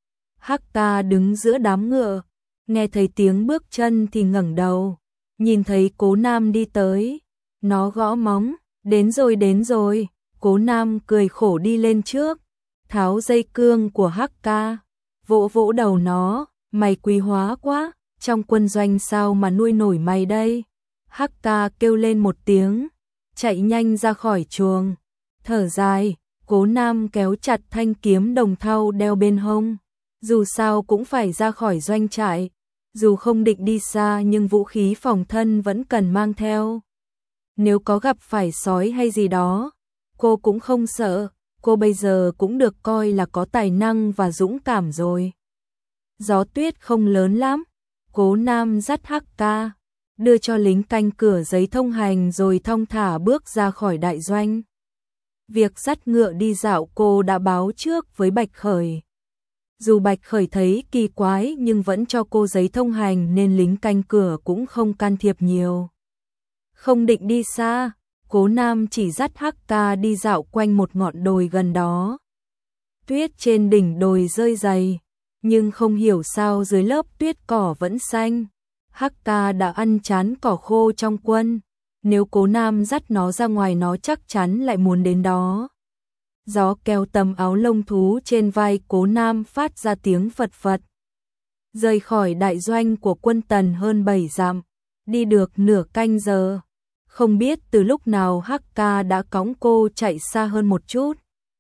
HK đứng giữa đám ngựa, nghe thấy tiếng bước chân thì ngẩng đầu, nhìn thấy Cố Nam đi tới. Nó gõ móng, đến rồi. Cố Nam cười khổ đi lên trước, tháo dây cương của HK, vỗ vỗ đầu nó, mày quý hóa quá, trong quân doanh sao mà nuôi nổi mày đây? Hắc ca kêu lên một tiếng, chạy nhanh ra khỏi chuồng, thở dài, Cố Nam kéo chặt thanh kiếm đồng thau đeo bên hông, dù sao cũng phải ra khỏi doanh trại, dù không định đi xa nhưng vũ khí phòng thân vẫn cần mang theo. Nếu có gặp phải sói hay gì đó, cô cũng không sợ, cô bây giờ cũng được coi là có tài năng và dũng cảm rồi. Gió tuyết không lớn lắm, Cố Nam dắt Hắc ca, đưa cho lính canh cửa giấy thông hành rồi thong thả bước ra khỏi đại doanh. Việc dắt ngựa đi dạo cô đã báo trước với Bạch Khởi. Dù Bạch Khởi thấy kỳ quái nhưng vẫn cho cô giấy thông hành nên lính canh cửa cũng không can thiệp nhiều. Không định đi xa, Cố Nam chỉ dắt Hắc ca đi dạo quanh một ngọn đồi gần đó. Tuyết trên đỉnh đồi rơi dày, nhưng không hiểu sao dưới lớp tuyết cỏ vẫn xanh. Hắc ca đã ăn chán cỏ khô trong quân, nếu Cố Nam dắt nó ra ngoài nó chắc chắn lại muốn đến đó. Gió kéo tấm áo lông thú trên vai Cố Nam phát ra tiếng phật phật. Rời khỏi đại doanh của quân Tần hơn 7 dặm, đi được nửa canh giờ. Không biết từ lúc nào Hắc ca đã cõng cô chạy xa hơn một chút.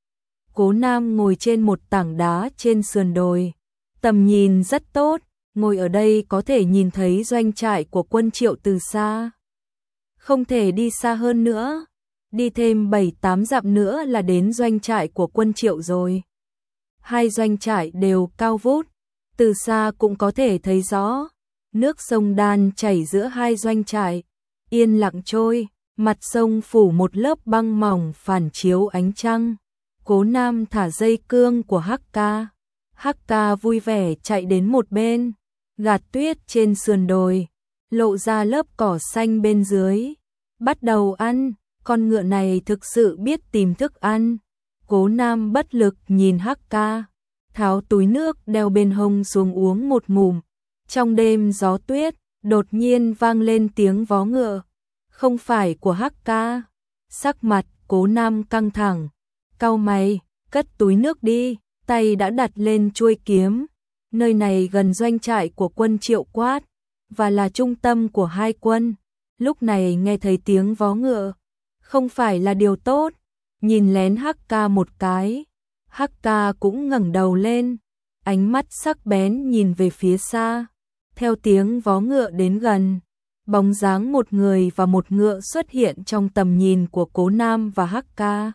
Cố Nam ngồi trên một tảng đá trên sườn đồi, tầm nhìn rất tốt, ngồi ở đây có thể nhìn thấy doanh trại của quân Triệu từ xa. Không thể đi xa hơn nữa, đi thêm 7-8 dặm nữa là đến doanh trại của quân Triệu rồi. Hai doanh trại đều cao vút, từ xa cũng có thể thấy rõ. Nước sông Đan chảy giữa hai doanh trại, yên lặng trôi, mặt sông phủ một lớp băng mỏng phản chiếu ánh trăng. Cố Nam thả dây cương của Hắc ca. Hắc ca vui vẻ chạy đến một bên, gạt tuyết trên sườn đồi, lộ ra lớp cỏ xanh bên dưới. Bắt đầu ăn, con ngựa này thực sự biết tìm thức ăn. Cố Nam bất lực nhìn Hắc ca, tháo túi nước đeo bên hông xuống uống một ngụm. Trong đêm gió tuyết, đột nhiên vang lên tiếng vó ngựa. Không phải của Hắc ca. Sắc mặt Cố Nam căng thẳng, cau mày, cất túi nước đi, tay đã đặt lên chuôi kiếm. Nơi này gần doanh trại của quân Triệu Quát, và là trung tâm của hai quân. Lúc này nghe thấy tiếng vó ngựa, không phải là điều tốt. Nhìn lén Hắc ca một cái, Hắc ca cũng ngẩng đầu lên, ánh mắt sắc bén nhìn về phía xa. Theo tiếng vó ngựa đến gần, bóng dáng một người và một ngựa xuất hiện trong tầm nhìn của Cố Nam và Hắc ca.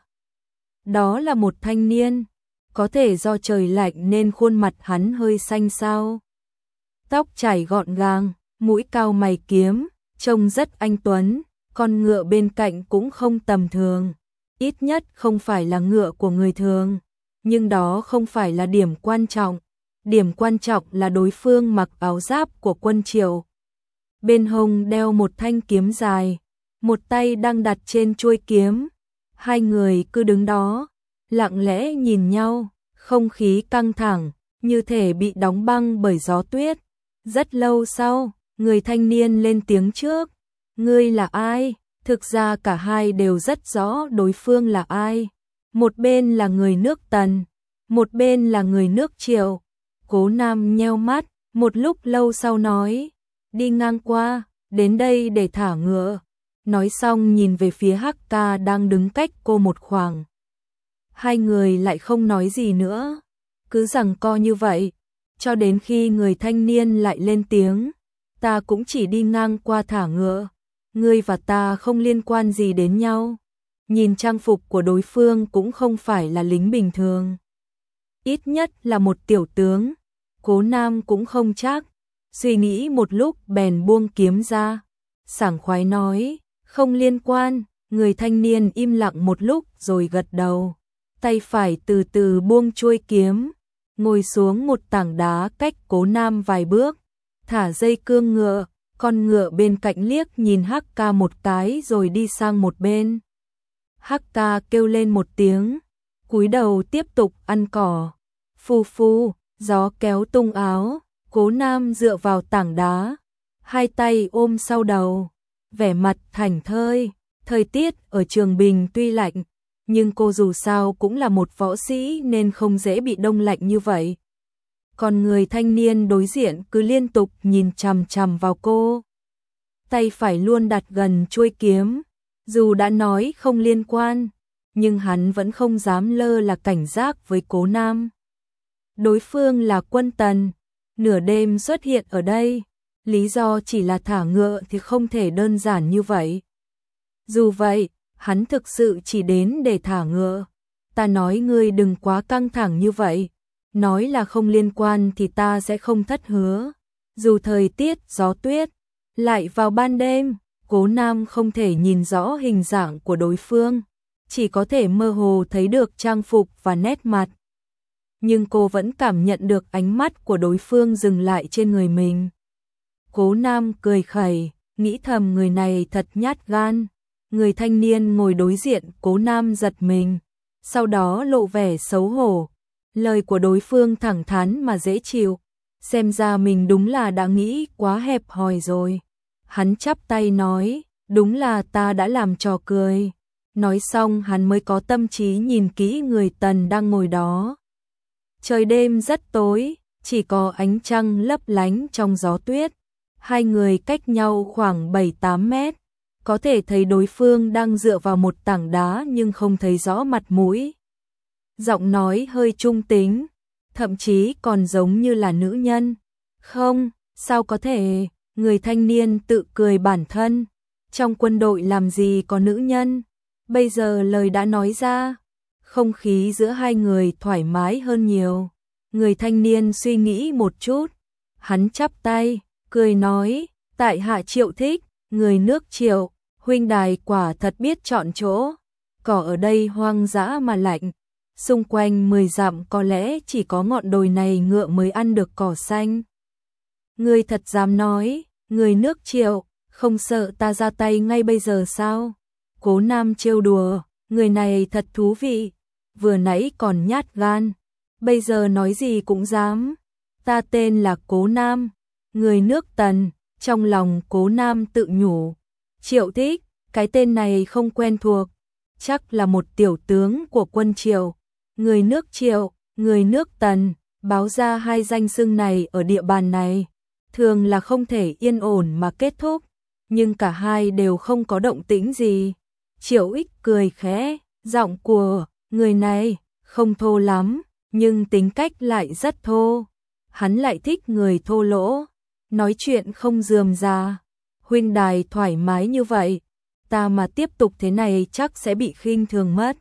Đó là một thanh niên, có thể do trời lạnh nên khuôn mặt hắn hơi xanh xao. Tóc chảy gọn gàng, mũi cao mày kiếm, trông rất anh tuấn, con ngựa bên cạnh cũng không tầm thường. Ít nhất không phải là ngựa của người thường, nhưng đó không phải là điểm quan trọng. Điểm quan trọng là đối phương mặc áo giáp của quân Triệu. Bên hông đeo một thanh kiếm dài, một tay đang đặt trên chuôi kiếm. Hai người cứ đứng đó, lặng lẽ nhìn nhau, không khí căng thẳng, như thể bị đóng băng bởi gió tuyết. Rất lâu sau, người thanh niên lên tiếng trước. Ngươi là ai? Thực ra cả hai đều rất rõ đối phương là ai. Một bên là người nước Tần, một bên là người nước Triệu. Cố Nam nheo mắt, một lúc lâu sau nói, đi ngang qua, đến đây để thả ngựa. Nói xong nhìn về phía Hắc ca đang đứng cách cô một khoảng. Hai người lại không nói gì nữa, cứ giằng co như vậy, cho đến khi người thanh niên lại lên tiếng, ta cũng chỉ đi ngang qua thả ngựa, ngươi và ta không liên quan gì đến nhau. Nhìn trang phục của đối phương cũng không phải là lính bình thường, ít nhất là một tiểu tướng. Cố Nam cũng không chắc, suy nghĩ một lúc bèn buông kiếm ra, sảng khoái nói, không liên quan. Người thanh niên im lặng một lúc rồi gật đầu, tay phải từ từ buông chuôi kiếm, ngồi xuống một tảng đá cách Cố Nam vài bước, thả dây cương ngựa. Con ngựa bên cạnh liếc nhìn Hắc ca một cái rồi đi sang một bên. Hắc ca kêu lên một tiếng, cúi đầu tiếp tục ăn cỏ. Phù phù, gió kéo tung áo, Cố Nam dựa vào tảng đá, hai tay ôm sau đầu, vẻ mặt thảnh thơi. Thời tiết ở Trường Bình tuy lạnh, nhưng cô dù sao cũng là một võ sĩ nên không dễ bị đông lạnh như vậy. còn người thanh niên đối diện cứ liên tục nhìn chằm chằm vào cô. Tay phải luôn đặt gần chuôi kiếm, dù đã nói không liên quan, nhưng hắn vẫn không dám lơ là cảnh giác với Cố Nam. Đối phương là Quân Tần, nửa đêm xuất hiện ở đây, lý do chỉ là thả ngựa thì không thể đơn giản như vậy. Dù vậy, hắn thực sự chỉ đến để thả ngựa. Ta nói ngươi đừng quá căng thẳng như vậy, nói là không liên quan thì ta sẽ không thất hứa. Dù thời tiết gió tuyết, lại vào ban đêm, Cố Nam không thể nhìn rõ hình dạng của đối phương, chỉ có thể mơ hồ thấy được trang phục và nét mặt. Nhưng cô vẫn cảm nhận được ánh mắt của đối phương dừng lại trên người mình. Cố Nam cười khẩy, nghĩ thầm người này thật nhát gan. Người thanh niên ngồi đối diện Cố Nam giật mình, sau đó lộ vẻ xấu hổ. Lời của đối phương thẳng thắn mà dễ chịu, xem ra mình đúng là đã nghĩ quá hẹp hòi rồi. Hắn chắp tay nói, đúng là ta đã làm trò cười. Nói xong hắn mới có tâm trí nhìn kỹ người Tần đang ngồi đó. Trời đêm rất tối, chỉ có ánh trăng lấp lánh trong gió tuyết. Hai người cách nhau khoảng 7-8 mét, có thể thấy đối phương đang dựa vào một tảng đá nhưng không thấy rõ mặt mũi. Giọng nói hơi trung tính, thậm chí còn giống như là nữ nhân. Không, sao có thể, người thanh niên tự cười bản thân. Trong quân đội làm gì có nữ nhân, bây giờ lời đã nói ra. Không khí giữa hai người thoải mái hơn nhiều. Người thanh niên suy nghĩ một chút, hắn chắp tay, cười nói, tại hạ Triệu Thích, người nước Triệu, huynh đài quả thật biết chọn chỗ. Cỏ ở đây hoang dã mà lạnh, xung quanh 10 dặm có lẽ chỉ có ngọn đồi này ngựa mới ăn được cỏ xanh. Người thật dám nói, người nước Triệu, không sợ ta ra tay ngay bây giờ sao? Cố Nam trêu đùa, người này thật thú vị, vừa nãy còn nhát gan, bây giờ nói gì cũng dám. Ta tên là Cố Nam, người nước Tần. Trong lòng Cố Nam tự nhủ, Triệu Thích, cái tên này không quen thuộc, chắc là một tiểu tướng của quân Triệu. Người nước Triệu, người nước Tần, báo ra hai danh xưng này ở địa bàn này, thường là không thể yên ổn mà kết thúc, nhưng cả hai đều không có động tĩnh gì. Triệu Ích cười khẽ, giọng của người này không thô lắm, nhưng tính cách lại rất thô. Hắn lại thích người thô lỗ, nói chuyện không rườm rà. Huynh đài thoải mái như vậy, ta mà tiếp tục thế này chắc sẽ bị khinh thường mất.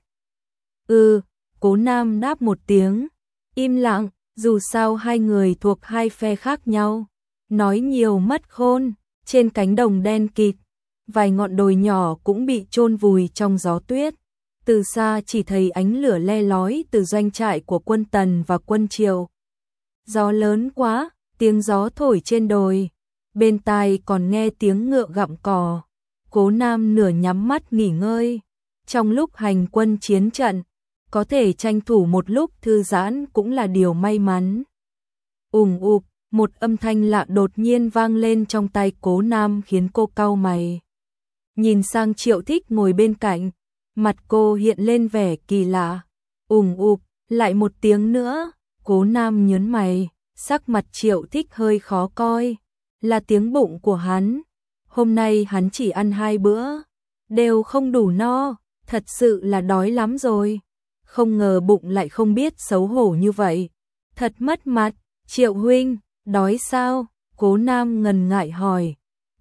Cố Nam đáp một tiếng, im lặng, dù sao hai người thuộc hai phe khác nhau. Nói nhiều mất khôn, trên cánh đồng đen kịt, vài ngọn đồi nhỏ cũng bị chôn vùi trong gió tuyết. Từ xa chỉ thấy ánh lửa le lói từ doanh trại của quân Tần và quân Triệu. Gió lớn quá, tiếng gió thổi trên đồi, bên tai còn nghe tiếng ngựa gặm cỏ. Cố Nam nửa nhắm mắt nghỉ ngơi. Trong lúc hành quân chiến trận, có thể tranh thủ một lúc thư giãn cũng là điều may mắn. Ùng ục, một âm thanh lạ đột nhiên vang lên trong tai Cố Nam khiến cô cau mày. Nhìn sang Triệu Thích ngồi bên cạnh, mặt cô hiện lên vẻ kỳ lạ. Ùng ục, lại một tiếng nữa. Cố Nam nhớn mày, sắc mặt Triệu Thích hơi khó coi. Là tiếng bụng của hắn. Hôm nay hắn chỉ ăn 2 bữa, đều không đủ no, thật sự là đói lắm rồi. Không ngờ bụng lại không biết xấu hổ như vậy. Thật mất mặt. Triệu huynh, đói sao? Cố Nam ngần ngại hỏi.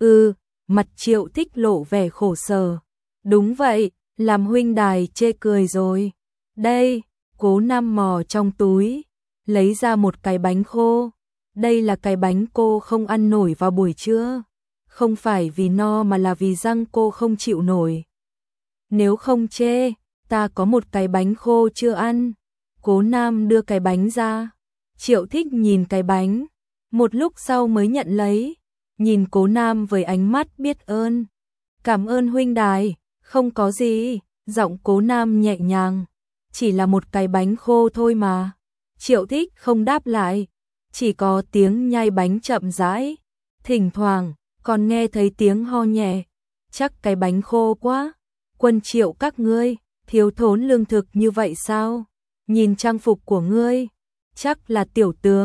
Mặt Triệu Thích lộ vẻ khổ sở. Đúng vậy, làm huynh đài chê cười rồi. Đây, Cố Nam mò trong túi, lấy ra một cái bánh khô. Đây là cái bánh cô không ăn nổi vào buổi trưa. Không phải vì no mà là vì răng cô không chịu nổi. Nếu không chê, ta có một cái bánh khô chưa ăn. Cố Nam đưa cái bánh ra. Triệu Thích nhìn cái bánh, một lúc sau mới nhận lấy, nhìn Cố Nam với ánh mắt biết ơn. Cảm ơn huynh đài, không có gì. Giọng Cố Nam nhẹ nhàng, chỉ là một cái bánh khô thôi mà. Triệu Thích không đáp lại, chỉ có tiếng nhai bánh chậm rãi, thỉnh thoảng còn nghe thấy tiếng ho nhẹ. Chắc cái bánh khô quá. Quân Triệu các ngươi thiếu thốn lương thực như vậy sao? Nhìn trang phục của ngươi, chắc là tiểu tướng,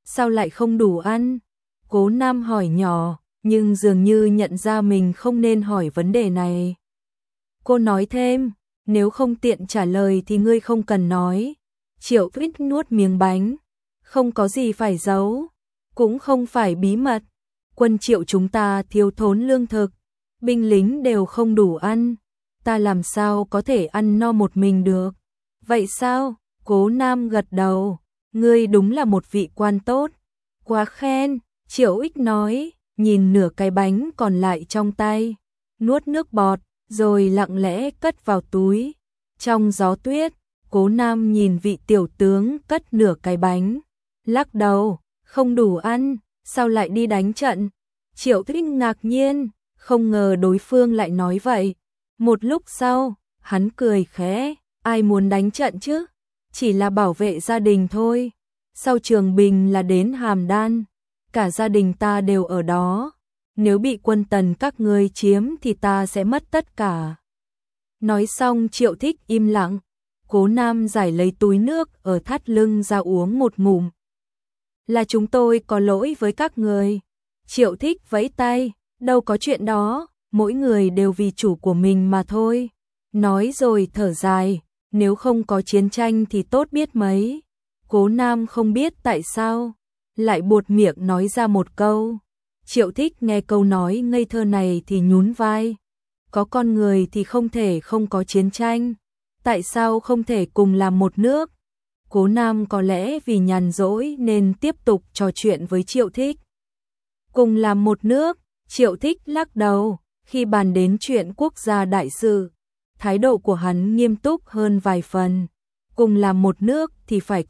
sao lại không đủ ăn? Cố Nam hỏi nhỏ, nhưng dường như nhận ra mình không nên hỏi vấn đề này. Cô nói thêm, nếu không tiện trả lời thì ngươi không cần nói. Triệu Thích nuốt miếng bánh, không có gì phải giấu, cũng không phải bí mật. Quân Triệu chúng ta thiếu thốn lương thực, binh lính đều không đủ ăn, ta làm sao có thể ăn no một mình được. Vậy sao? Cố Nam gật đầu, ngươi đúng là một vị quan tốt. Quá khen, Triệu Ích nói, nhìn nửa cái bánh còn lại trong tay, nuốt nước bọt, rồi lặng lẽ cất vào túi. Trong gió tuyết, Cố Nam nhìn vị tiểu tướng cất nửa cái bánh, lắc đầu, không đủ ăn, sao lại đi đánh trận? Triệu Thích ngạc nhiên, không ngờ đối phương lại nói vậy. Một lúc sau, hắn cười khẽ, ai muốn đánh trận chứ? Chỉ là bảo vệ gia đình thôi. Sau Trường Bình là đến Hàm Đan, cả gia đình ta đều ở đó. Nếu bị quân Tần các ngươi chiếm thì ta sẽ mất tất cả. Nói xong Triệu Thích im lặng, Cố Nam giải lấy túi nước ở thắt lưng ra uống một ngụm. Là chúng tôi có lỗi với các người. Triệu Thích vẫy tay, đâu có chuyện đó, mỗi người đều vì chủ của mình mà thôi. Nói rồi thở dài, nếu không có chiến tranh thì tốt biết mấy. Cố Nam không biết tại sao, lại buột miệng nói ra một câu. Triệu Thích nghe câu nói ngây thơ này thì nhún vai. Có con người thì không thể không có chiến tranh. Tại sao không thể cùng làm một nước? Cố Nam có lẽ vì nhàn rỗi nên tiếp tục trò chuyện với Triệu Thích. Cùng làm một nước, Triệu Thích lắc đầu, khi bàn đến chuyện quốc gia đại sự, thái độ của hắn nghiêm túc hơn vài phần. Cùng làm một nước thì phải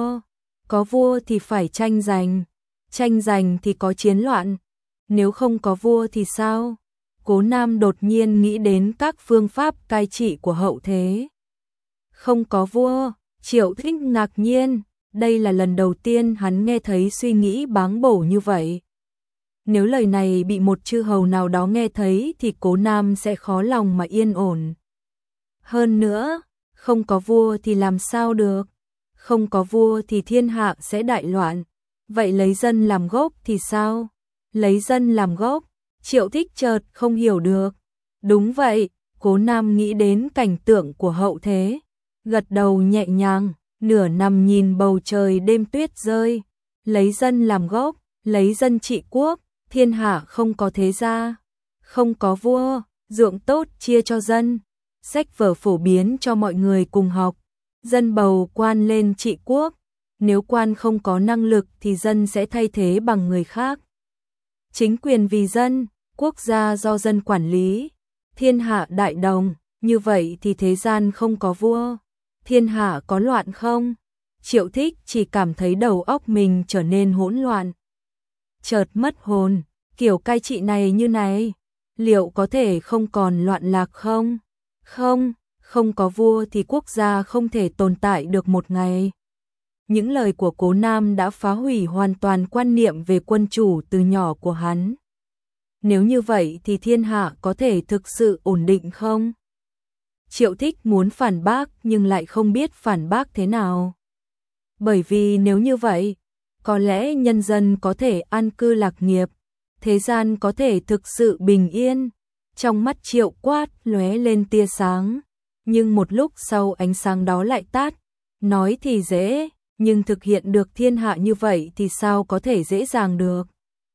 có vua thì phải tranh giành thì có chiến loạn. Nếu không có vua thì sao? Cố Nam đột nhiên nghĩ đến các phương pháp cai trị của hậu thế. Không có vua, Triệu Thích ngạc nhiên, đây là lần đầu tiên hắn nghe thấy suy nghĩ báng bổ như vậy. Nếu lời này bị một chư hầu nào đó nghe thấy thì Cố Nam sẽ khó lòng mà yên ổn. Hơn nữa, không có vua thì làm sao được? Không có vua thì thiên hạ sẽ đại loạn. Vậy lấy dân làm gốc thì sao? Lấy dân làm gốc, Triệu Thích chợt không hiểu được. Đúng vậy, Cố Nam nghĩ đến cảnh tượng của hậu thế, gật đầu nhẹ nhàng, nửa nằm nhìn bầu trời đêm tuyết rơi. Lấy dân làm gốc, lấy dân trị quốc, thiên hạ không có thế gia, không có vua, ruộng tốt chia cho dân, sách vở phổ biến cho mọi người cùng học, dân bầu quan lên trị quốc, nếu quan không có năng lực thì dân sẽ thay thế bằng người khác. Chính quyền vì dân, quốc gia do dân quản lý, thiên hạ đại đồng, như vậy thì thế gian không có vua, thiên hạ có loạn không? Triệu Thích chỉ cảm thấy đầu óc mình trở nên hỗn loạn. Chợt mất hồn, kiểu cai trị này như này, liệu có thể không còn loạn lạc không? Không có vua thì quốc gia không thể tồn tại được một ngày. Những lời của Cố Nam đã phá hủy hoàn toàn quan niệm về quân chủ từ nhỏ của hắn. Nếu như vậy thì thiên hạ có thể thực sự ổn định không? Triệu Thích muốn phản bác nhưng lại không biết phản bác thế nào. Bởi vì nếu như vậy, có lẽ nhân dân có thể an cư lạc nghiệp, thế gian có thể thực sự bình yên. Trong mắt Triệu Quát lóe lên tia sáng, nhưng một lúc sau ánh sáng đó lại tắt. Nói thì dễ, nhưng thực hiện được thiên hạ như vậy thì sao có thể dễ dàng được?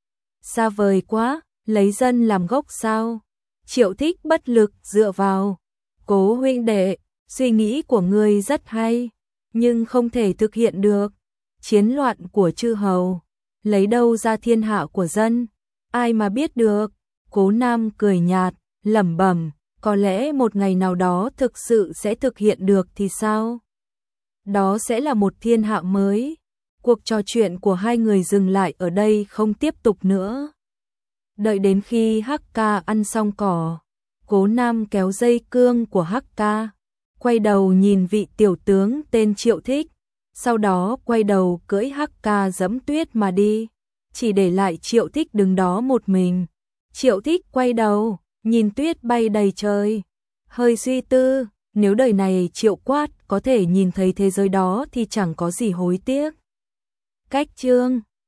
Xa vời quá, lấy dân làm gốc sao? Triệu Thích bất lực dựa vào. Cố huynh đệ, suy nghĩ của ngươi rất hay, nhưng không thể thực hiện được. Chiến loạn của chư hầu, lấy đâu ra thiên hạ của dân? Ai mà biết được? Cố Nam cười nhạt, lẩm bẩm, có lẽ một ngày nào đó thực sự sẽ thực hiện được thì sao? Đó sẽ là một thiên hạ mới. Cuộc trò chuyện của hai người dừng lại ở đây không tiếp tục nữa. Đợi đến khi Hắc Ca ăn xong cỏ, Cố Nam kéo dây cương của Hắc Ca, quay đầu nhìn vị tiểu tướng tên Triệu Thích, sau đó quay đầu cưỡi Hắc Ca giẫm tuyết mà đi, chỉ để lại Triệu Thích đứng đó một mình. Triệu Thích quay đầu, nhìn tuyết bay đầy trời, hơi suy tư, nếu đời này Triệu Quát có thể nhìn thấy thế giới đó thì chẳng có gì hối tiếc. Cách chương